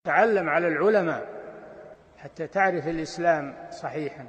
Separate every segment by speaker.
Speaker 1: تعلم على العلماء حتى تعرف الإسلام صحيحا.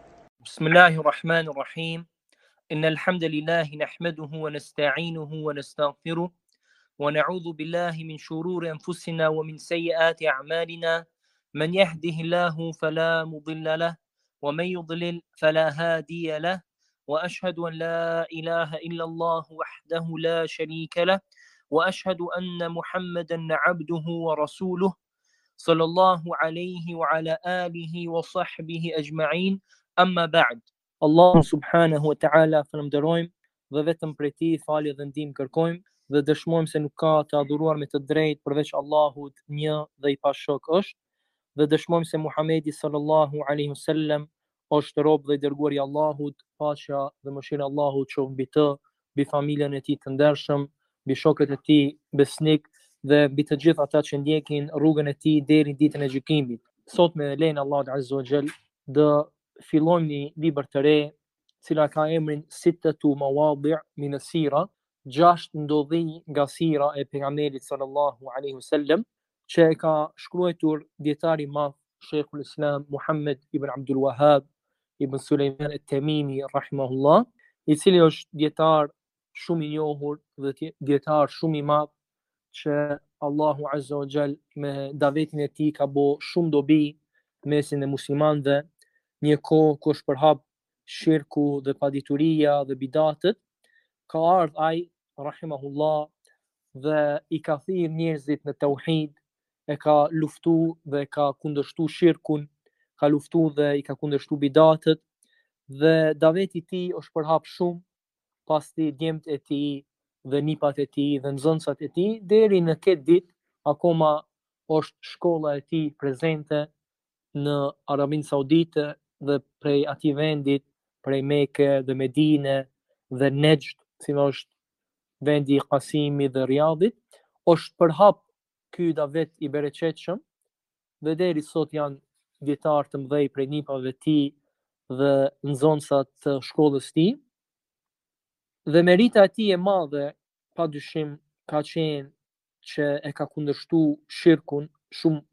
Speaker 2: بسم الله الرحمن الرحيم. إن الحمد لله نحمده ونستعينه ونستغفره ونعوذ بالله من شرور أنفسنا ومن سيئات أعمالنا. من يهده الله فلا مضل له ومن يضلل فلا هادي له، وأشهد أن لا إله إلا الله وحده لا شريك له، وأشهد أن محمدا عبده ورسوله صلى الله عليه وعلى آله وصحبه أجمعين. Amma ba'd. Allah subhanahu wa ta'ala falenderojmë dhe vetëm prej tij falje dhe ndihmë kërkojmë dhe dëshmojmë se nuk ka të adhuruar me të drejtë përveç Allahut, një dhe i pashok është, dhe dëshmojmë se Muhamedi sallallahu alaihi wasallam është rob dhe i dërguari i Allahut, paqja dhe mëshira e Allahut qoftë mbi të, mbi familjen e tij të ndershëm, mbi shokët e tij besnik dhe mbi të gjithë ata që ndjekin rrugën e tij deri në ditën e gjykimit. Sot me lejen e Allahut azza wa jall do fillojmë një libër të re, cila ka emrin Sittatu Mawadi' min as-Sira, 6 ndodhi nga sira e pejgamberit sallallahu alaihi wasallam, që e ka shkruar dietari i madh Sheikhul Islam Muhammad ibn Abdul Wahhab ibn Sulejman at-Tamimi rahimahullah, i cili është dietar shumë i njohur dhe dietar shumë i madh që Allahu azza wa jall me davetin e tij ka bë shumë dobi mesin e muslimanëve, një kohë ku është përhap shirku dhe padituria dhe bidatët. Ka ardhur ai rahimahullah dhe i ka thirrë njerëzit në tauhid, e ka luftu dhe ka kundërshtu shirkun, ka luftu dhe i ka kundërshtu bidatët, dhe daveti i tij është përhap shumë pasti djemt e tij dhe nipat e tij dhe nxënësat e tij, deri në këtë ditë akoma është shkolla e tij prezente në Arabinë Saudite dhe prej atij vendit, prej Mekë dhe Medine dhe Nejd, si është vendi i Qasimit dhe Riyadhit, është përhap ky davet i bereqetshëm dhe deri sot janë dietar të mëdhej prej nipave të tij dhe nxënësat të shkollës së tij. Dhe merita e tij e madhe padyshim ka qenë që e ka kundërshtu shirkun shumë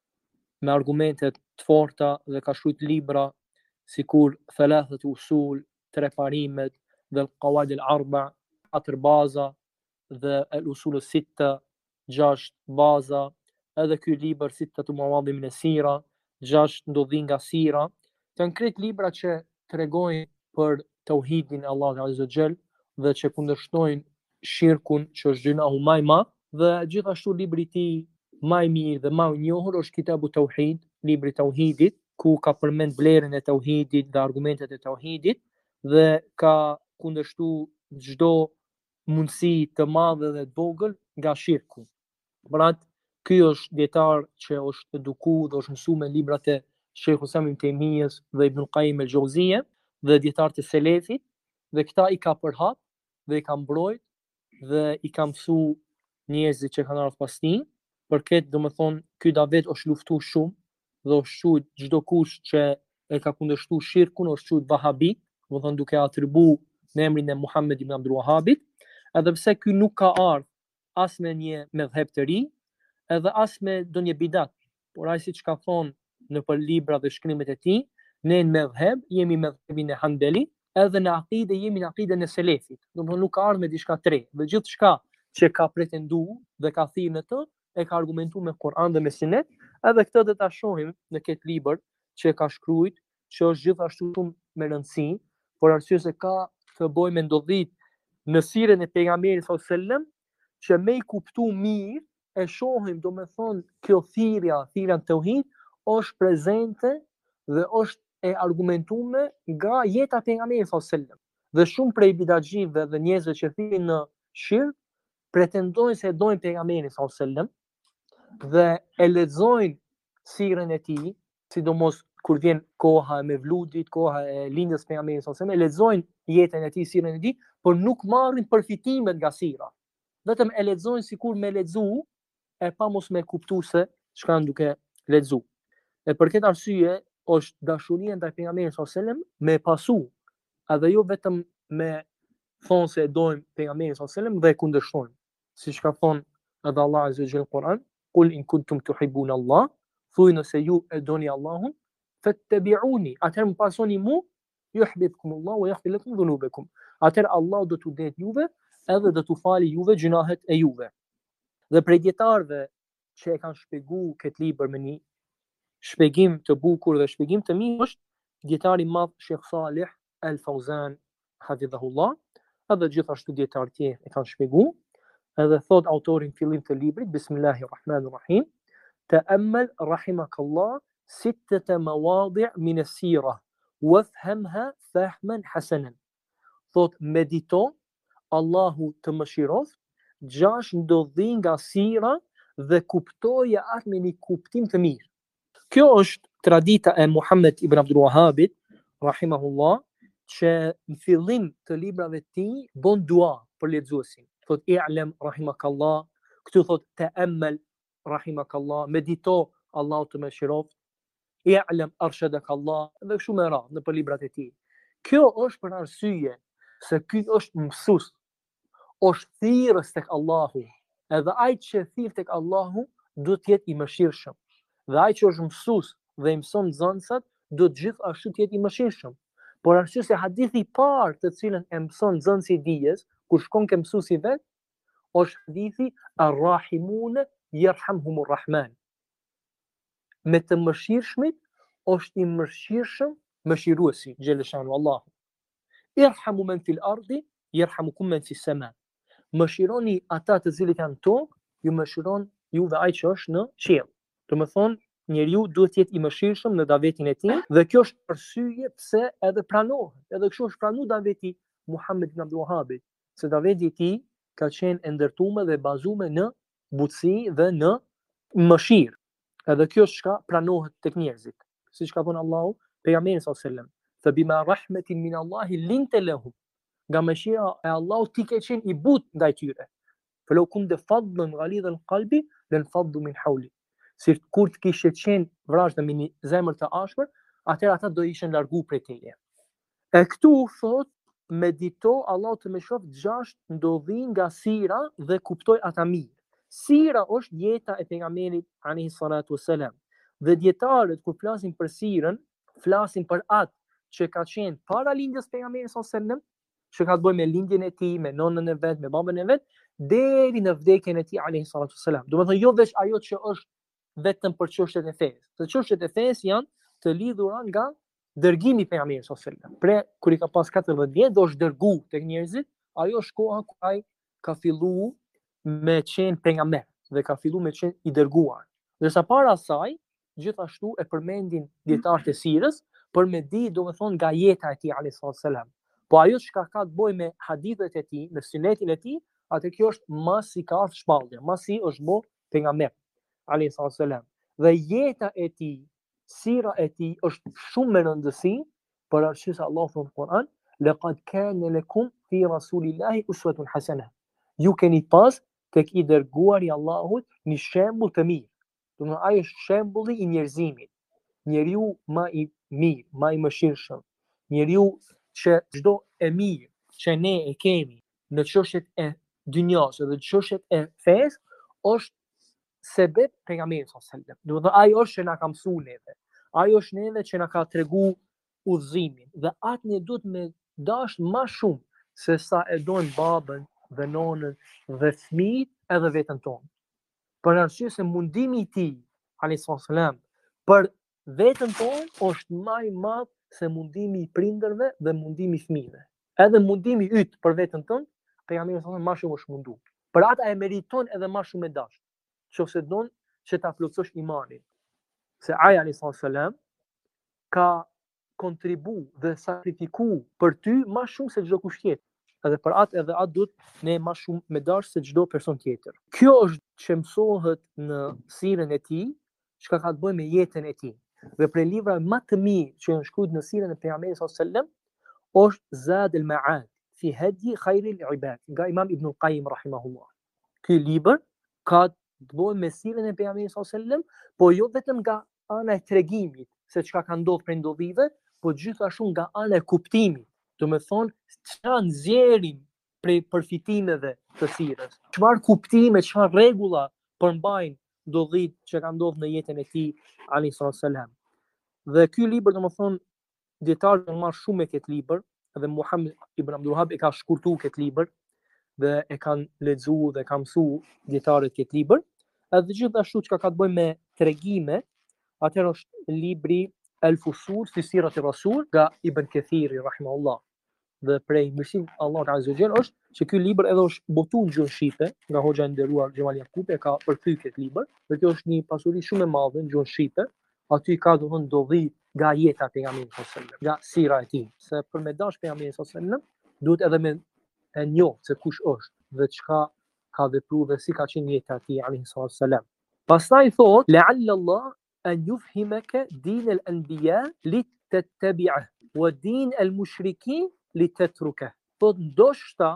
Speaker 2: me argumente të forta dhe ka shkruar libra sikur Thalathatu Usul, tre parimet, dhe Al-Qawaid al-Arba, 4 baza, dhe Al-Usul al-Sitta, 6 baza, edhe ky libër Sittatu Mawadi' min as-Sira, 6 ndodhi nga sira. Janë krejt libra që tregojnë për tauhidin e Allahut azza wa jall dhe që kundërshtojnë shirkun, që është gjunahu më i madh, dhe gjithashtu libri i tij më i mirë dhe më i njohur është Kitabu Tauhid, libri i tauhidit, ku ka përmend vlerën e tauhidit dhe argumentet e tauhidit dhe ka kundërshtu çdo mundësi të madhe dhe të vogël nga shirku. Pra, ky është dietar që është edukuar dhe është mësuar me librat e Sheikhul Islam Ibn Taymiyes dhe Ibn Qayyim al-Jauziyja dhe dietarët e selefit, dhe këta i ka përhap dhe i ka mbrojt dhe i ka mësuar njerëzit që kanë ardhur pas tij. Për këtë, domethënë, ky davet është luftuar shumë dhe është quajtur çdo kush që e ka kundërshtuar shirkun është quajtur Wahabi, domethënë duke atribuar në emrin e Muhammed ibn Abdul Wahhabit, edhe pse ky nuk ka ardhur as me një medhheb të ri, edhe as me ndonjë bidat, por ai siç ka thonë në për libra dhe shkrimet e tij, ne në medhheb jemi medhhebin e Hanbali, edhe në akide jemi në akiden e selefit. Domethënë nuk ka ardhur me diçka të re, dhe gjithçka që ka pretenduar dhe ka thirrë në të, e ka argumentuar me Kur'an dhe me Sunet, edhe këtë do ta shohim në këtë libër që ka shkruar, që është gjithashtu shumë me rëndësi, por arsye se ka të bëjë me ndodhit në sirën e pejgamberit sallallahu alajhi wasallam, që me i kuptu mirë e shohim, domethënë, kjo thirrja në tauhid është prezente dhe është e argumentuar nga jeta e pejgamberit sallallahu alajhi wasallam. Dhe shumë prej bidatxive dhe njerëzve që thirrin në shirk pretendojnë se dojnë pejgamberin sallallahu alajhi wasallam dhe e lexojnë sirën e tij, sidomos kur vjen koha e Mevludit, koha e lindjes së pejgamberit sallallahu alajhi wasallam, e lexojnë jetën e tij, sirën e tij, por nuk marrin përfitimet nga sira. Vetëm e lexojnë sikur me lexu, e pa mos me kuptuar se çka kanë duke lexu. E për këtë arsye është dashuria ndaj pejgamberit sallallahu alajhi wasallam me pasu, edhe jo vetëm me thonë se dojmë pejgamberin sallallahu alajhi wasallam dhe e kundërshtojmë, siç ka thonë edhe Allah azza wa jalla në Kur'an, Qul in kuntum tuhibbuna Allah, thuaj nëse ju e doni Allahun, fattabi'uni, atëherë më pasoni mu, yuhibbukumullah wa yaghfir lakum dhunubakum. Atëherë Allah do t'u det juve edhe do t'u fali juve gjunahet e juve. Dhe prej dietarëve që e kanë shpjeguar këtë libër me një shpjegim të bukur dhe shpjegim të mirë është dietari i madh Sheikh Salih Al Fawzan hafidhahullah, edhe gjithashtu dietar tjerë e kanë shpjeguar. Edhe thot autorin fillim të librit, Bismillahirrahmanirrahim, ta'ammal rahimakallah sittata mawadi' min as-sira wafhamha fahman hasanan. Thot medito, Allahu të mëshiroft, 6 ndodhi nga sira dhe kuptoje atë me një kuptim të mirë. Kjo është tradita e Muhammed ibn Abdul Wahhabit, rahimahullah, që në fillim të librave të tij bën dua për lexuesin. Thot i'lam rahimakallah, këtu thot ta'ammal rahimakallah, medito, Allahu të mëshiroft, i'lam arshadakallah, dhe kështu me radhë në për librat e tij. Kjo është për arsye se ky është mësues, është thirrës tek Allahu, edhe ai që thirr tek Allahu do të jetë i mëshirshëm. Dhe ai që është mësues dhe i mëson nxënësat do të gjithashtu të jetë i mëshirshëm. Por arsye se hadithi i parë të cilën e mëson nxënësi i dijes, kur shkon ke mësuesi vet, është hadithi ar-rahimun yarhamhumur rahman. Me të mëshirshmit është i mëshirshëm mëshiruesi xheleshanu Allahu. Irhamu men fil ardi yarhamukum men fis sama. Mëshironi ata të cilët janë tokë, ju mëshiron juve ai që është në qiell. Do të thonë, njeriu duhet të jetë i mëshirshëm në davetin e tij, dhe kjo është arsye pse edhe pranohet. Edhe kështu është pranuar daveti Muhammed ibn Abdul Wahhabit, se daveti i tij ka qenë e ndërtuar dhe bazuar në butësi dhe në mëshirë. Edhe kjo është çka pranohet tek njerëzit. Siç ka thënë Allahu pejgamberit sallallahu alajhi wasallam, "Fa bima rahmatin min Allahi linta lahum." Nga mëshira e Allahut ti ke qenë i butë ndaj tyre. "Falau kunta fadlan ghalidhal qalbi lanfaddu min hawli." Si kur të kishe qenë vrazhda me një zemër të ashpër, atëherë ata do ishin largu prej teje. E këtu thot, medito, Allah të mëshiroft 6 ndodhi nga sira dhe kuptoj ata mirë. Sira është jeta e pejgamberit alayhi salatu wasalam. Dhe dietarët kur flasin për sirën, flasin për atë që ka qenë para lindjes pejgamberit sallallahu alajhi wasallam, që ka të bëjë me lindjen e tij, me nonën e vet, me babën e vet, deri në vdekjen e tij alayhi salatu wasalam. Do të thonë jo veç ajo që është vetëm për çështjet e fesë. Se çështjet e fesë janë të lidhura nga dërgimi i pejgamberit sallallahu alajhi wasallam. Pre kur i ka pas 14 vjet, do është dërgu tek njerëzit, ajo është koha kur ai ka filluar me qenë pejgamber dhe ka filluar me qenë i dërguar. Ndërsa para asaj, gjithashtu e përmendin dietarët e sirës për me di, domethënë, nga jeta e tij alayhi wasallam. Po ajo çka ka të bëjë me hadithet e tij, me sunetin e tij, atë kjo është masi ka ardhur shpallje, masi është bë pejgamber alayhi wasallam. Dhe jeta e tij, sira e tij është shumë me rëndësi, për arsye se Allahu thon në Kur'an, "Laqad kana lakum fi rasulillahi uswatun hasana." Ju keni pas tek i dërguari i Allahut një shembull të mirë. Do të thonë ai është shembulli i njerëzimit. Njeriu më i mirë, më i mëshirshëm. Njeriu që çdo e mirë që ne e kemi në çështjet e dynjas dhe çështjet e fesë është sebeb pejgamberit sallallahu alajhi wasallam. Do të thonë ai është që na ka mësuar neve. Ai është neve që na ka treguar udhëzimin dhe atë ne duhet me dash më shumë se sa e dojnë babën dhe nonën dhe fëmijët edhe veten tonë. Për arsye se mundimi i tij alayhi wasallam për veten tonë është më i madh se mundimi i prindërve dhe mundimi i fëmijëve. Edhe mundimi yt për veten tonë, pejgamberi sallallahu alajhi wasallam më shumë është mundu. Për atë ai meriton edhe më shumë me dash. Nëse don që ta plotësosh imanin. Se ai alayhi wasallam ka kontribu dhe sakrifiku për ty më shumë se çdo kush tjetër. Edhe për atë duhet ne më shumë me dash se çdo person tjetër. Kjo është që mësohet në sirën e tij, çka ka të bëjë me jetën e tij. Dhe për libra më të mirë që janë shkruar në sirën e pejgamberit sallallahu alajhi wasallam është Zad al-Ma'ad fi Hadi Khairil Ibad nga Imam Ibn al-Qayyim rahimahullah. Ky libër ka të bëjë me sirën e pejgamberit sallallahu alajhi wasallam, po jo vetëm nga ana e tregimit se çka ka ndodhur prej ndodhive, po gjithashtu nga ana e kuptimit. Do të thonë çfarë nxjerrim prej përfitimeve të sirës. Çfarë kuptime, çfarë rregulla përmbajnë ndodhit që ka ndodhur në jetën e tij alayhi sallam. Dhe ky libër domethënë dietarët kanë marrë shumë me këtë libër dhe Muhammed ibn Abdul Wahhab e ka shkurtuar këtë libër dhe e kanë lexuar dhe kanë mësuar dietarët këtë libër. Edhe gjithashtu çka ka të bëjë me tregime, atëherë është libri El Fusul fi Sirat ar-Rasul nga Ibn Kathiri rahimahullah. Dhe prej mirësinë Allahut azza wa jall është që ky libër edhe është botuar në gjuhën shqipe nga hoxha e nderuar Xhemal Jakupi, e ka përkthyr këtë libër. Dhe kjo është një pasuri shumë e madhe në gjuhën shqipe. Aty ka domthon ndodhi nga jeta e pejgamberit sallallahu alajhi wasallam, nga sira e tij. Se për me dash pejgamberin sallallahu alajhi wasallam duhet edhe me e njoh se kush është dhe çka ka vepruar dhe si ka qenë jeta e tij alayhi wasallam. Pastaj thot la'alla Allah an yufhimaka din al-anbiya litattabi'ah wa din al-mushrikin litatruka. Thot ndoshta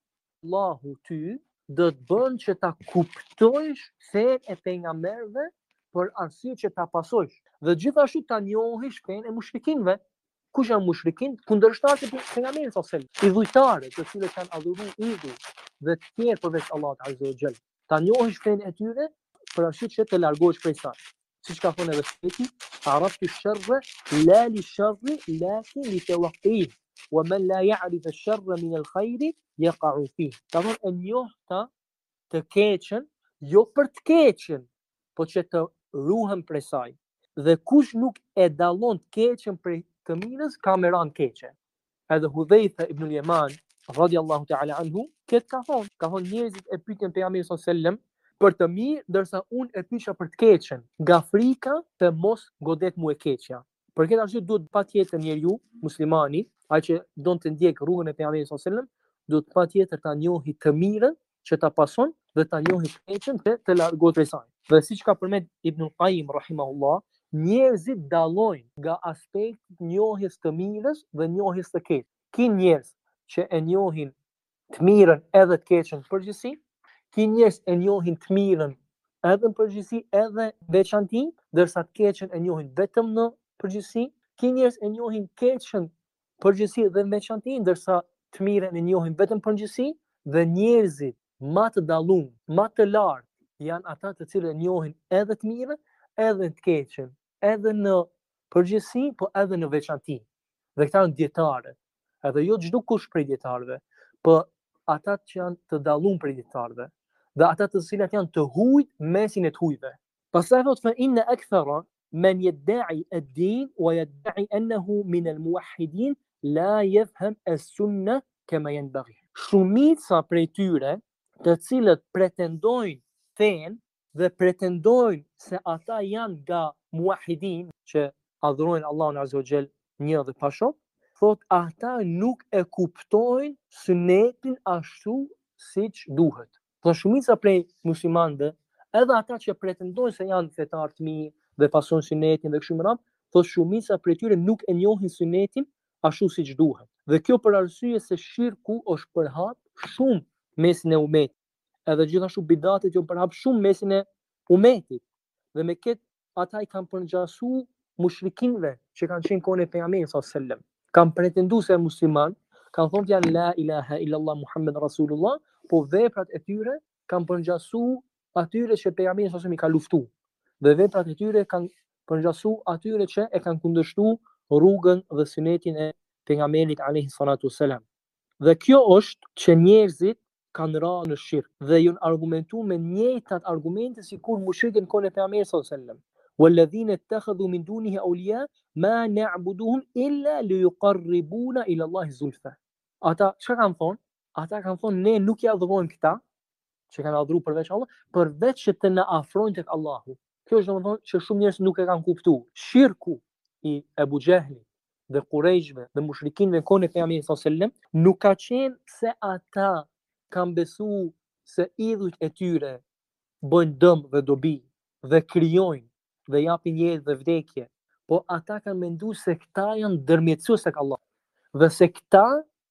Speaker 2: Allahu ty do të bën që ta kuptojsh fenë e pejgamberëve për arsye që ta pasojsh dhe gjithashtu ta njohësh fenë e mushrikinëve. Kush janë mushrikin? Kundërshtarët e pejgamberit sallallahu alajhi wasallam, idhujtarët, të cilët kanë adhuruar idhuj dhe të tjerë përveç Allahut azza wa jall. Ta njohësh fenë e tyre për arsye që të largohesh prej saj. Siç ka thënë edhe Sheti, araftu ash-sharra la li-sharri lakin li-tawaqqihi wa man la ya'rif ash-sharra min al-khayri yaqa'u fihi. Ta thonë e njohta të keqen, jo për të keqen, por që të ruhem prej saj. Dhe kush nuk e dallon të keqen prej të mirës, ka me ranë keqe. Edhe Hudhaifa ibn al-Yaman radiyallahu ta'ala anhu këtë ka thonë njerëzit e pyetën pejgamberin sallallahu alajhi wasallam për të mirë, ndërsa unë e pyesha për të keqen, nga frika të mos godet mu e keqja. Për këtë arsye duhet patjetër njeriu muslimani, ai që don të ndjek rrugën e pejgamberit sallallahu alajhi wasallam, duhet patjetër ta njohë të mirën që ta pason dhe ta njohë të keqen të largohet prej saj. Dhe siç ka përmend Ibn al-Qayyim rahimahullah, njerëzit dallojnë nga aspekti i njohjes të mirës dhe njohjes të keqes. Ki njerëz që e njohin të mirën edhe të keqen në përgjithësi, ki njerëz e njohin të mirën edhe në përgjithësi edhe veçanti, ndërsa të keqen e njohin vetëm në përgjithësi, ki njerëz e njohin keqen përgjithësi dhe në veçanti, ndërsa të mirën e njohin vetëm përgjithësi, dhe njerëzit më të dallum, më të lartë janë ata të cilët e njohin edhe të mirën, edhe të keqen, edhe në përgjithësi, po edhe në veçanti. Dhe këta janë dietarë. Edhe jo çdo kush prej dietarëve, po ata që janë të dallum prej dietarëve, dhe ata të cilat janë të hujt mesin e të hujve. Pastaj thot fa inna akthara man yad'i ad-din wa yad'i annahu min al-muwahhidin la yafham as-sunnah kama yanbaghi. Shumica prej tyre, të cilët pretendojnë fen dhe pretendojnë se ata janë nga muwahhidin, që adhurojnë Allahun azza wa jall një dhe pa shok, thot ata nuk e kuptojnë sunetin ashtu siç duhet. Po shumica prej muslimanëve, edhe ata që pretendojnë se janë fetar të mirë dhe pasojnë sunetin dhe kështu me radhë, thot shumica prej tyre nuk e njohin sunetin ashtu siç duhet. Dhe kjo për arsye se shirku është përhap shumë mesin e umetit. Edhe gjithashtu bidatet janë përhap shumë mesin e umetit. Dhe me këtë ata i kanë përngjasu mushrikinëve që kanë qenë kohën e pejgamberit sallallahu alajhi wasallam. Kanë pretenduar se musliman, kanë thonë janë la ilaha illallah Muhammed Rasulullah, po veprat e tyre kanë përngjasu atyre që pejgamberi sallallahu alajhi wasallam i ka luftuar. Dhe veprat e tyre kanë përngjasu atyre që e kanë kundërshtuar rrugën dhe sunetin e pejgamberit alayhi salatu wasalam. Dhe kjo është që njerëzit kanë rënë në shirk dhe janë argumentuar me njëjtat argumente sikur mushrikët në kohën e pejgamberit sallallahu alajhi wasallam. والذين اتخذوا من دونه أولياء ما نعبدهم إلا ليقربونا إلى الله زلفى. Ata çka kanë thonë? Ata kanë thonë ne nuk ja adhurojmë këta që kanë adhuruar përveç Allah, përveç që të na afrojnë tek Allahu. Kjo është domethënë që shumë njerëz nuk e kanë kuptuar. Shirku i Abu Jahlit dhe Qurayshve dhe mushrikinëve në kohën e pejgamberit sallallahu alajhi wasallam nuk ka qenë se ata kanë besuar se idhujt e tyre bëjnë dëm dhe dobi dhe krijojnë dhe japin jetë dhe vdekje, po ata kanë menduar se këta janë ndërmjetësues tek Allah dhe se këta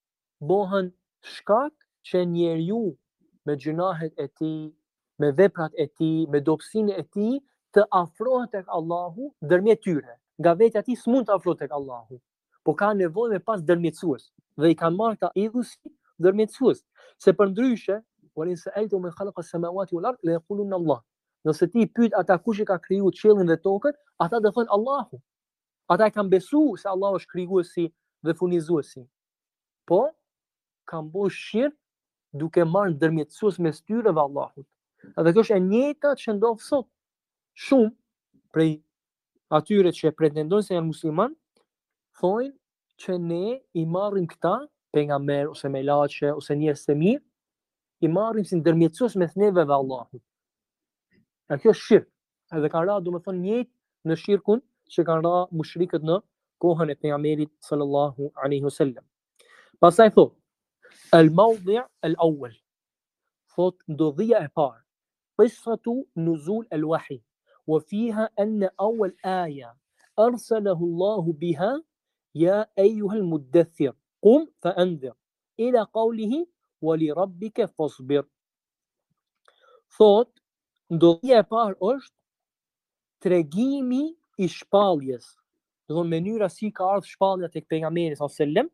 Speaker 2: bëhen shkak që njeriu me gjunahet e tij, me veprat e tij, me dobësinë e tij të afrohet tek Allahu ndërmjet tyre. Nga vetja e tij s'mund të afrohet tek Allahu, po ka nevojë me pas ndërmjetësues dhe i kanë marrë ta idhuj ndërmjetësues, se përndryshe وَلَنْ سَأَلْتُمْ مَنْ خَلَقَ السَّمَاوَاتِ وَالْأَرْضَ لَيَقُولُنَّ اللَّهُ.
Speaker 3: Nëse ti pyet ata kush e ka krijuar qiellin dhe tokën, ata do thonë Allahu. Ata kanë besuar se Allahu është krijuesi dhe furnizuesi. Po kanë bërë shirk duke marrë ndërmjetësues mes tyre dhe Allahut. Edhe kjo është e njëjta që ndodh sot. Shumë prej atyre që pretendojnë se janë musliman thonë që ne i marrim këta pejgamber ose melaçe ose njerëz të mirë, i marrim si ndërmjetësues mes neve dhe Allahut. A kjo është shirk. Edhe kanë ra domethënë njëjtë në shirkun që kanë ra mushrikët në kohën e pejgamberit sallallahu alaihi wasallam. Pastaj thotë al-mawdi' al-awwal. Thotë ndodhia e parë. قصة نزول الوحي وفيها أن أول آية أرسله الله بها يا أيها المدثر قم فأنذر إلى قوله ولربك فاصبر. Thot, ndodhia e parë është tregimi i shpalljes. Do mënyra si ka ardhur shpallja tek pejgamberi sallallahu alajhi wasallam.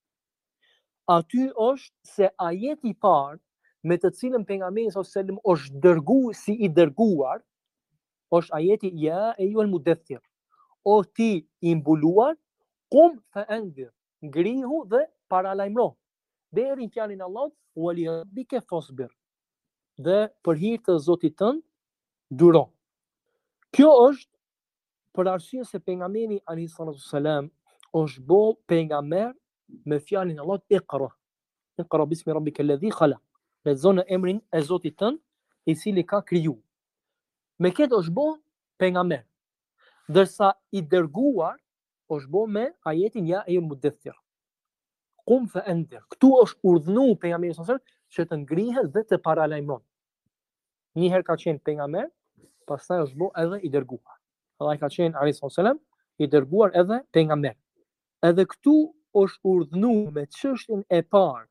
Speaker 3: Aty është se ajeti i parë me të cilën pejgamberi sallallahu alajhi wasallam është dërguar si i dërguar, është ajeti ja ayyuhal mudaththir. O ti i mbuluar, qum fa anzir, ngrihu dhe paralajmëro. Deri në fjalën e Allahut, wali rabbika fasbir. Dhe për hir të Zotit tënd, duro. Kjo është për arsye se pejgamberi alayhi salatu wasalam është bë pejgamber me fjalën e Allahut iqra. Iqra bismi rabbika alladhi khalaq. Lexo në emrin e Zotit tënd, i cili ka kriju. Me këtë është bë pejgamber. Ndërsa i dërguar është bë me ajetin ja ayyuhal mudaththir. Qum fa anzir. Këtu është urdhënuar pejgamberi sallallahu alajhi wasallam që të ngrihet dhe të paralajmëron. Një herë ka qenë pejgamber, pastaj është bë edhe i dërguar. Ai ka qenë alayhi wasallam i dërguar edhe pejgamber. Edhe këtu është urdhënuar me çështjen e parë.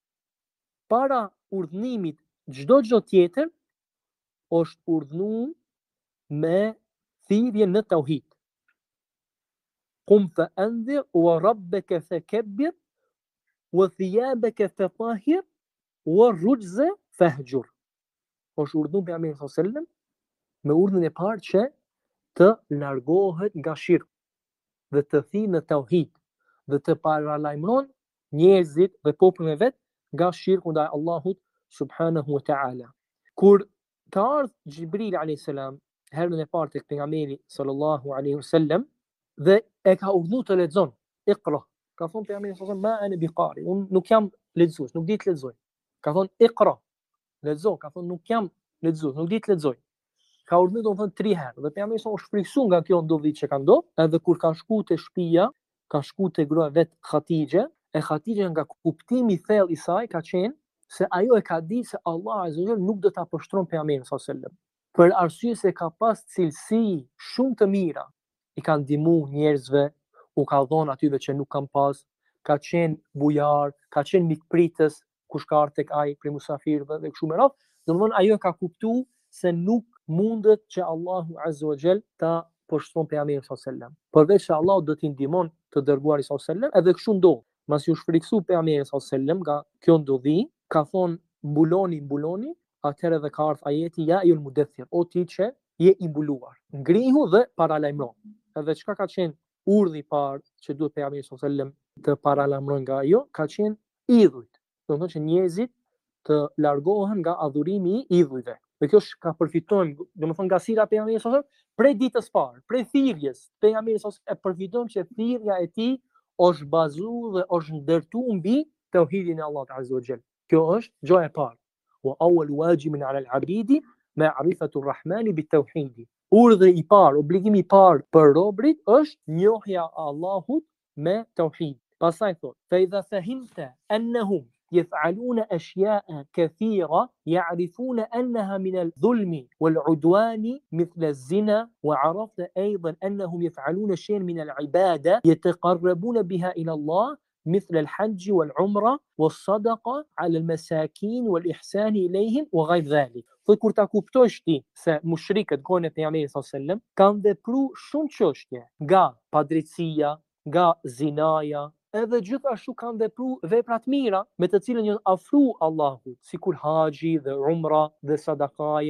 Speaker 3: Para urdhënimit çdo tjetër është urdhënuar me thirrjen në tauhid. Qum fa anzir wa rabbaka fakabbir wa thiyabaka fatahhir wa rujza fahjur. Është urdhënuar pejgamberi sallallahu alajhi wasallam me urdhën e parë që të largohet nga shirku dhe të thirrë në tauhid dhe të paralajmëron njerëzit dhe popullin e vet nga shirku ndaj Allahut subhanahu wa ta'ala. Kur ka ardhur Jibril alayhis salam herën e parë tek pejgamberi sallallahu alaihi wasallam dhe e ka urdhëruar të lexon Iqra. Ka thonë pejgamberi sallallahu alaihi wasallam ma ana biqari, unë nuk jam lexues, nuk di të lexoj. Ka thonë Iqra, lexo, ka thonë nuk jam lexues, nuk di të lexoj. Ka urdhëruar domethënë 3 herë dhe pejgamberi sallallahu alaihi wasallam është friksuar nga kjo ndodhi që ka ndodhur, edhe kur ka shkuar te shtëpia, ka shkuar te gruaja vet Khatixhe, e Khatixhe nga kuptimi i thellë i saj ka qenë se ajo e ka ditë se Allah azza wa jalla nuk do ta pështron pejgamberin sallallahu alaihi wasallam. Për arsye se ka pas cilësi shumë të mira, i ka ndihmuar njerëzve, u ka dhënë atyve që nuk kanë pas, ka qenë bujar, ka qenë mikpritës, kush ka ardhur tek ai për musafirëve dhe kështu me radhë. Domthonë ajo ka kuptuar se nuk mundet që Allahu azza wa jall ta poshtron pejgamberin sallallahu alaihi wasallam. Përveç se Allahu do t'i ndihmon të dërguarit sallallahu alaihi wasallam, edhe kështu ndodh. Masi u shfriksu pejgamberin sallallahu alaihi wasallam nga kjo ndodhi, ka thonë mbuloni, atëherë dhe ka ardhur ajeti ja ayyuhal mudaththir, o ti që je i mbuluar, ngrihu dhe paralajmëro. Edhe çka ka qenë urdhri i parë që duhet pejgamberi sallallahu alaihi wasallam të paralajmëron nga ajo, ka qenë idhujt. Do të thotë që njerëzit të largohen nga adhurimi i idhujve. Dhe kjo ka përfitojmë, domethënë nga sira e pejgamberit sallallahu alaihi wasallam, prej ditës parë, prej thirrjes pejgamberit sallallahu alaihi wasallam, e përfitojmë që thirrja e tij është bazuar dhe është ndërtuar mbi tauhidin e Allahut azza wa jall. Kjo është gjëja e parë. Wa awwal wajibin 'ala al-'abidi ma'rifatu ar-rahmani bit-tauhid. Urdhri i parë, obligimi i parë për robrit është njohja e Allahut me tauhid. Pastaj thotë: "Fa idha fahimta annahum يفعلون أشياء كثيرة يعرفون أنها من الظلم والعدوان مثل الزنا وعرفت أيضا أنهم يفعلون شيئا من العبادة يتقربون بها إلى الله مثل الحج والعمرة والصدقة على المساكين والإحسان إليهم وغير ذلك." Kur ta kuptosh ti se mushrikët kohën e pejgamberit sallallahu alajhi wasallam kanë vepruar shumë çështje, nga padrejtësia, nga zinaja, edhe gjithashtu kanë vepruar vepra të mira me të cilën janë afruar Allahut, sikur haxhi dhe umra dhe sadakaja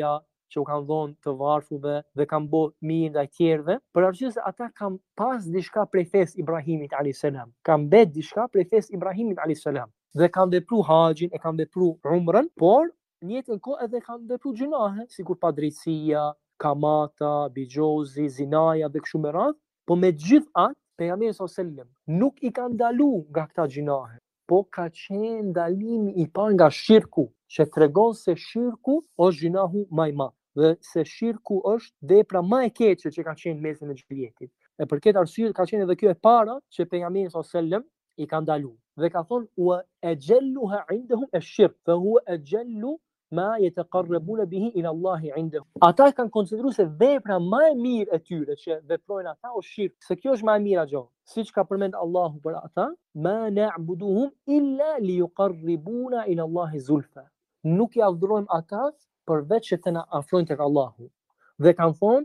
Speaker 3: që u kanë dhënë të varfëve dhe kanë bërë mirë ndaj tjerëve, për arsye se ata kanë pas diçka prej fesë Ibrahimit alayhis salam. Kanë mbet diçka prej fesë Ibrahimit alayhis salam. Dhe kanë vepruar haxhin, e kanë vepruar umrën, por në njëjtën kohë edhe kanë vepruar gjunahe, sikur padrejtësia, kamata, bigjozi, zinaja dhe kështu me radhë, po me gjithë atë pejgamberi sallallahu alajhi wasallam nuk i ka ndaluar nga këta gjunahe, po ka qenë ndalimi i parë nga shirku, që tregon se shirku është gjunahu më i madh dhe se shirku është vepra më e keqe që ka qenë mesin e xhiljetit. E për këtë arsye ka qenë edhe kjo e para që pejgamberi sallallahu alajhi wasallam i ka ndaluar dhe ka thonë wa ajalluha indahum ash-shirk fa huwa ajallu ma yataqarrabuna bihi ila Allah indahu. Ata kanë konsideruar se vepra më e mirë e tyre që veprojnë ata është shirk, se kjo është më e mira gjë. Siç ka përmend Allahu për ata, ma na'buduhum illa liyuqarribuna ila Allah zulfa. Nuk i adhurojmë ata përveç që të na afrojnë tek Allahu. Dhe kanë thonë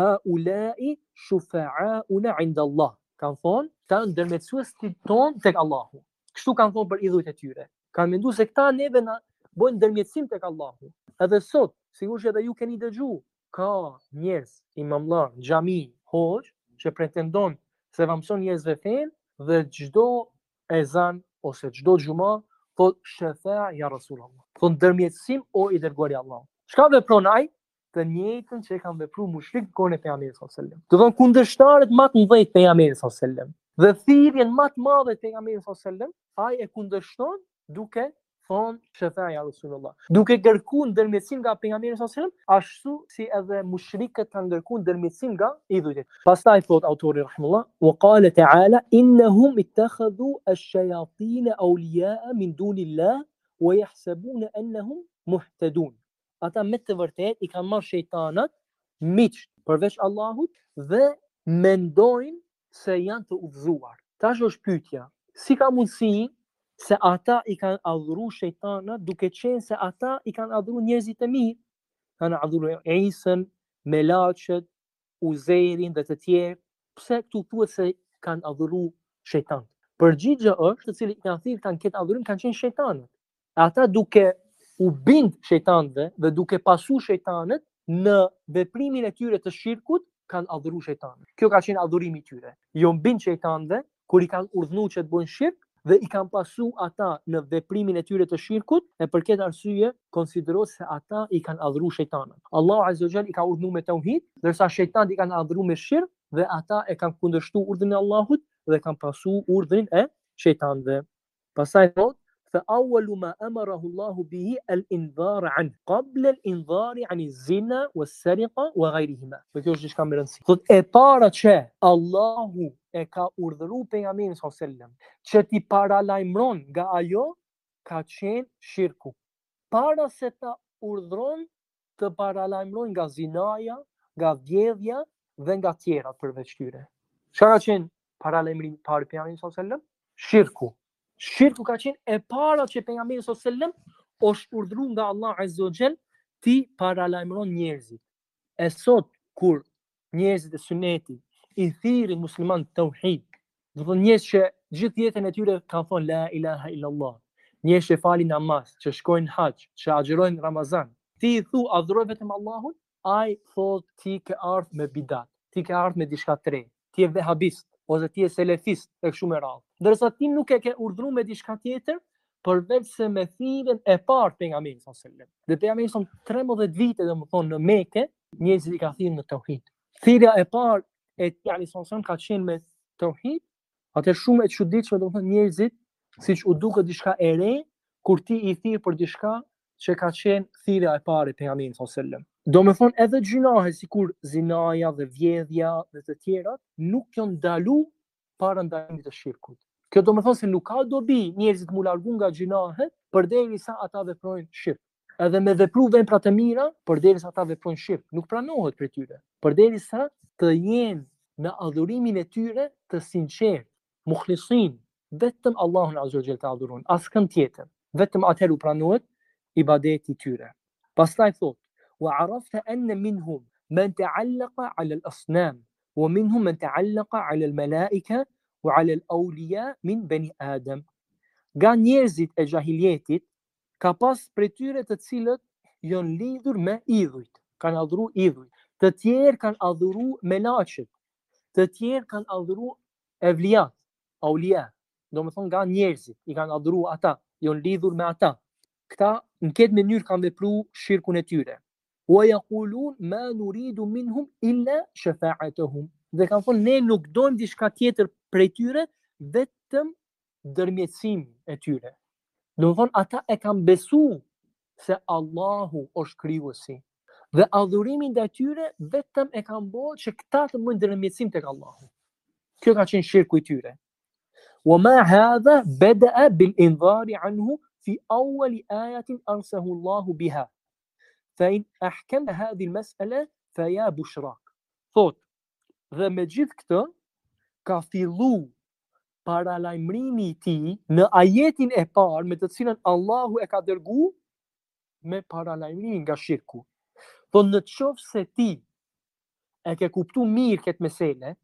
Speaker 3: haula'i shufa'auna 'inda Allah. Kanë thonë ta ndërmjetësuesit ton tek Allahu. Kështu kanë thonë për idhujt e tyre. Kanë menduar se këta neve na bojnë ndërmjetësim tek Allahu. Edhe sot, sigurisht edhe ju keni dëgjuar, ka njerëz, imamlar, xhami, hoxh që pretendon se va mëson njerëzve fen dhe çdo ezan ose çdo xhuma thot shafa ya Rasulullah. Thot ndërmjetësim o i dërguari i Allahut. Çka vepron ai? Të njëjtën që kanë vepruar mushrik kohën e pejgamberit sallallahu alajhi wasallam. Do të thonë kundërshtarët më të mëdhenj të pejgamberit sallallahu alajhi wasallam. Dhe thirrjen më të madhe të pejgamberit sallallahu alajhi wasallam, ai e kundërshton duke thonë shafa ya Rasulullah. Duke kërkuar ndërmjetësim nga pejgamberi sallallahu alajhi wasallam, ashtu si edhe mushrikët kanë kërkuar ndërmjetësim nga idhujt. Pastaj thot autori rahimullah, wa qala ta'ala innahum ittakhadhu ash-shayatin awliya'a min dunillah wa yahsabuna annahum muhtadun. Ata me të vërtet i kanë marrë shejtanat miq përveç Allahut dhe mendojnë se janë të udhëzuar. Tash është pyetja, si ka mundësi se ata i kanë adhuru shejtanat duke qenë se ata i kanë adhuru njerëzit e mirë, kanë adhuru Isën, Melaqet, Uzeirin dhe të tjerë, pse këtu thuhet se kanë adhuru shejtan? Përgjigja është, të cilët kanë thirrë kanë këtë adhurim kanë qenë shejtanët. Ata duke u bind shejtanëve dhe duke pasu shejtanët në veprimin e tyre të shirkut kanë adhuru shejtanët. Kjo ka qenë adhurimi i tyre. Jo bind shejtanëve kur i kanë urdhënuar që të bëjnë shirk dhe i kanë pasu ata në veprimin e tyre të shirkut, e për këtë arsye konsiderohet se ata i kanë adhuru shejtanët. Allahu Azza wa Jalla i ka urdhënuar me tauhid, ndërsa shejtanët i kanë adhuru me shirk dhe ata e kanë kundërshtuar urdhrin e Allahut dhe kanë pasu urdhrin e shejtanëve. Pastaj thotë فأول ما أمره الله به الإنذار عنه قبل الإنذار عن الزنا والسرقة وغيرهما. Kjo është diçka më e rëndësishme. Thot e para që Allahu e ka urdhëruar pejgamberin sallallahu alajhi wasallam që ti paralajmëron nga ajo ka qenë shirku. Para se ta urdhëron të paralajmëron nga zinaja, nga vjedhja dhe nga tjerat përveç tyre. Çka ka qenë paralajmërimi parë pejgamberit sallallahu alajhi wasallam? Shirku. Shirku ka qenë e para që pejgamberi sallallahu alajhi wasallam është urdhëruar nga Allah Azza wa Jall ti paralajmëron njerëzit. E sot kur njerëzit e sunetit i thirrin musliman tauhid, do të thonë njerëz që gjithë jetën e tyre kanë thonë la ilaha illallah, njerëz që falin namaz, që shkojnë hax, që agjërojnë Ramazan, ti i thu adhuroj vetëm Allahun, ai thotë ti ke ardhur me bidat, ti ke ardhur me diçka të re, ti je vehabist ose ti je selefist e kështu me radhë. Ndërsa ti nuk e ke urdhëruar me diçka tjetër përveç se me thirrjen e parë pejgamberit sallallahu alajhi wasallam. Dhe pejgamberi son 13 vite domethënë në Mekë, njerëzit i ka thirrur në tauhid. Thirrja e parë e tij sallallahu alajhi wasallam ka qenë me tauhid. Atë shumë e çuditshme domethënë njerëzit siç u duket diçka e re kur ti i thirr për diçka që ka qenë thirrja e parë e pejgamberit sallallahu alajhi wasallam. Domethënë edhe gjunahe sikur zinaja dhe vjedhja dhe të tjerat nuk janë ndalu para ndalimit të shirkut. Kjo domethënë se nuk ka dobi njerëzit mu largu nga gjunahet përderisa ata veprojnë shirk. Edhe me vepru vepra të mira përderisa ata veprojnë shirk, nuk pranohet për tyre. Përderisa të jenë në adhurimin e tyre të sinqert, mukhlisin, vetëm Allahun Azza wa Jalla të adhurojnë, askën tjetër. Vetëm atëherë u pranohet ibadeti i tyre. Pastaj thotë وعرفت أن منهم من تعلق على الأصنام ومنهم من تعلق على الملائكة وعلى الأولياء من بني آدم. Nga njerëzit e jahiljetit ka pas prej tyre të cilët janë lidhur me idhujt. kanë adhuru idhuj, të tjerë kanë adhuru melaqet, të tjerë kanë adhuru evliat, aulia, do me thonë nga njerëzit, i kanë adhuru ata, janë lidhur me ata. Këta në këtë mënyrë kanë vepru shirkun e tyre. Wa yaqulun ma nuridu minhum illa shafa'atuhum. Dhe kanë thonë ne nuk dojmë diçka tjetër prej tyre, vetëm dërmjetësimin e tyre. Do me thonë ata e kanë besu se Allahu është krijuesi. Dhe adhurimin ndaj tyre vetëm e kanë bërë që këta të bëjnë dërmjetësim tek Allahu. Kjo ka qenë shirku i tyre. وما هذا بدأ بالإنذار عنه في أول آية أرسله الله بها فإن أحكم هذه المسألة فيا بشراك. Thot, dhe me gjithë këtë ka fillu paralajmërimi i tij në ajetin e parë me të cilën Allahu e ka dërguar me paralajmërimin nga shirku. Thot, në qoftë se ti e ke kuptuar mirë këtë mesele,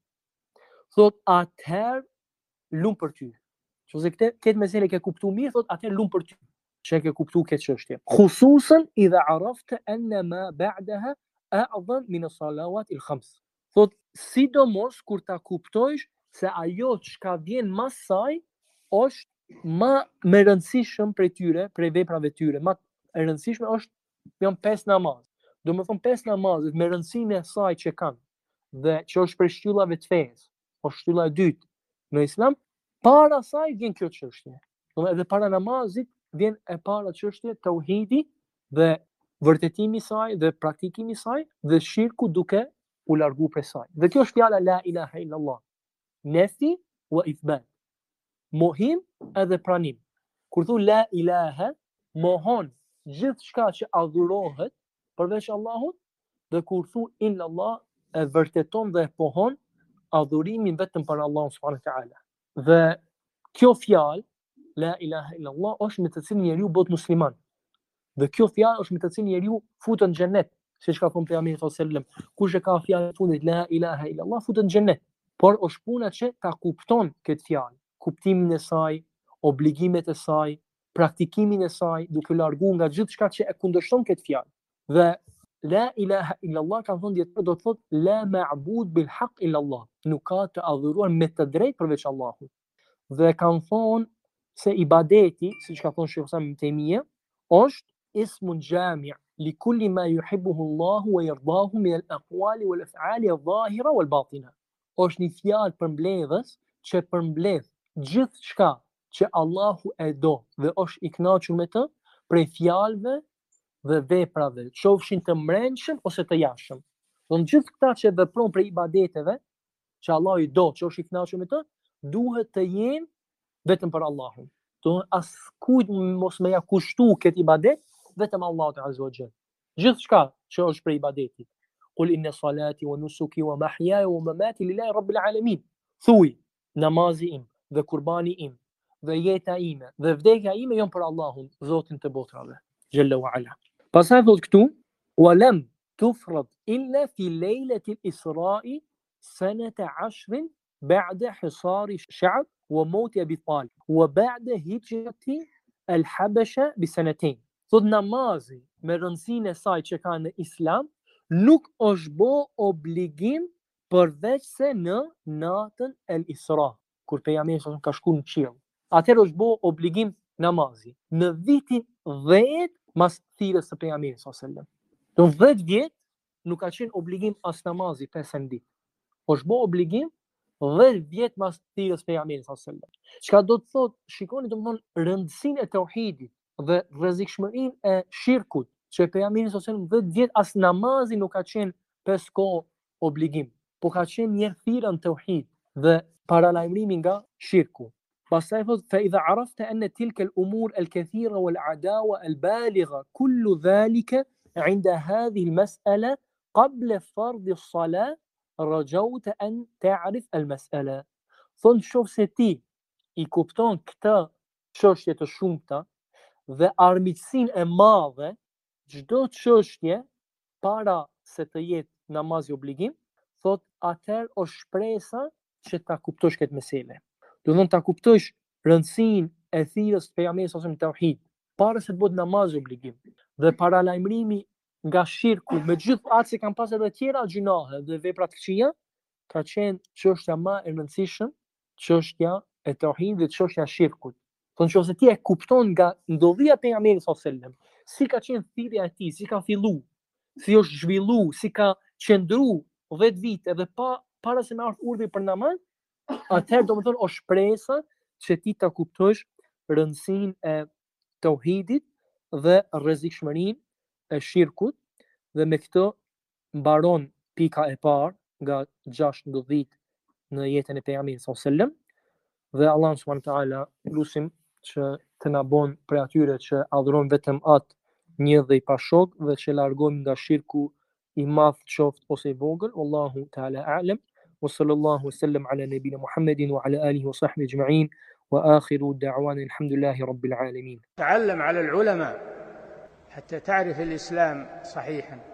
Speaker 3: thot atëherë lum për ty. Qose këtë mesele ke kuptuar mirë, thot atëherë lum për ty që ke kuptuar këtë çështje. Khususan idha arafta anna ma ba'daha a'zam min as-salawat al-khams. Thot sidomos kur ta kuptojsh se ajo çka vjen mas saj është më e rëndësishme prej tyre, prej veprave tyre. Më e rëndësishme është janë 5 namaz. Do me thonë 5 namazet me rëndësinë e saj që kanë dhe që është prej shtyllave të fesë, është shtylla e dytë në Islam, para saj vjen kjo çështje. Do edhe para namazit vjen e para çështje tauhidi dhe vërtetimi i saj dhe praktikimi i saj dhe shirku duke u largu prej saj. Dhe kjo është fjala la ilaha illallah. Nefi wa ithbat. Mohim edhe pranim. Kur thu la ilaha, mohon gjithçka që adhurohet përveç Allahut, dhe kur thu illallah e vërteton dhe e pohon adhurimin vetëm për Allahun subhanahu wa taala. Dhe kjo fjalë la ilaha illallah është me të cilin njeriu bëhet musliman. Dhe kjo fjalë është me të cilin njeriu futet në xhenet, siç ka thënë pejgamberi sallallahu alajhi wasallam, kush e ka fjalën e fundit la ilaha illallah futet në xhenet. Por është puna që ta kupton këtë fjalë, kuptimin e saj, obligimet e saj, praktikimin e saj, duke larguar nga gjithçka që e kundërshton këtë fjalë. Dhe la ilaha illallah kanë thonë dietar do të thotë la ma'bud bil haqq illallah, nuk ka të adhuruar me të drejtë përveç Allahut. Dhe kanë thonë se ibadeti, siç ka thonë Sheikh Ibn Taymiyah, është ismun jami' li kulli ma yuhibbuhu Allahu wa yardahu min al-aqwali wal af'ali adh-dhahira wal batina. Është një fjalë përmbledhës që përmbledh gjithçka që Allahu e do dhe është i kënaqur me të prej fjalëve dhe veprave, qofshin të mbrëmshëm ose të jashtëm. Do të gjithë këta që veprojnë për ibadeteve që Allahu i do, që është i kënaqur me të, duhet të jenë vetëm për Allahun. Do askujt mos më ja kushtu këtë ibadet vetëm Allahut azza wa jall. Gjithçka që është për ibadetit. Qul inna salati wa nusuki wa mahyaya wa mamati lillahi rabbil alamin. Thuaj, namazi im dhe kurbani im dhe jeta ime dhe vdekja ime janë për Allahun, Zotin të botrave, jalla wa ala. Pastaj thot këtu, wa lam tufrad illa fi lejlati al-Isra'i sanata 10 ba'da hisari Sha'b wa mauti Abi Talib wa ba'da hijrati al-Habasha bi sanatayn. Thot namazi me rëndësinë e saj që ka në Islam nuk është bë obligim përveç se në natën el-Isra, kur pejgamberi ka shkuar në qiell. Atëherë është bë obligim namazi në vitin 10 mas thirrjes së pejgamberit sallallahu alajhi wasallam. Do 10 vjet nuk ka qenë obligim as namazi 5 ditë. Është bë obligim 10 vjet mas thirrjes së pejgamberit sallallahu alajhi wasallam. Çka do të thotë, shikoni domthon rëndësinë e tauhidit dhe rrezikshmërinë e shirkut, që pejgamberi sallallahu alajhi wasallam 10 vjet as namazi nuk ka qenë 5 kohë obligim, po ka qenë një thirrje në tauhid dhe paralajmërimi nga shirku. Pastaj thot fa idha arafta anna tilka al-umur al-kathira wal-adawa al-baligha kullu dhalika 'inda hadhihi al-mas'ala qabla fard as-salah rajawta an ta'rif al-mas'ala. Thon shoh se ti i kupton këtë çështje të shumta dhe armiqsinë e madhe çdo çështje para se të jetë namazi obligim, thot atëherë është shpresa që ta kuptosh këtë mesele. Do të ta kuptosh rëndësinë e thirrjes së pejgamberit sallallahu alajhi wasallam tauhid para se të bëhet namazi obligim dhe paralajmërimi nga shirku, me gjithë atë që kanë pas edhe tjera gjunahe dhe vepra të këqija, ka qenë çështja më e rëndësishme, çështja e tauhidit, çështja e shirkut. Po nëse ti e kupton nga ndodhia e pejgamberit sallallahu alajhi wasallam, si ka qenë thirrja e tij, si ka fillu, si është zhvillu, si ka qëndru 10 vite dhe para se me ardhur urdhri për namaz, atëherë domethënë është shpresa që ti ta kuptosh rëndësinë e tauhidit dhe rrezikshmërinë e shirkut, dhe me këtë mbaron pika e parë nga 6 ndodhit në jetën e pejgamberit sallallahu alajhi wasallam, dhe Allah subhanahu wa taala lutim që të na bën për atyre që adhurojnë vetëm atë një dhe i pashok dhe që largohen nga shirku i madh qoftë ose i vogël. Wallahu taala a'lam. Wa sallallahu wasallam ala nabina Muhammedin wa ala alihi wa sahbihi ajma'in wa akhiru da'wana alhamdulillahi rabbil alamin.
Speaker 1: تعلم على العلماء حتى تعرف الإسلام صحيحا.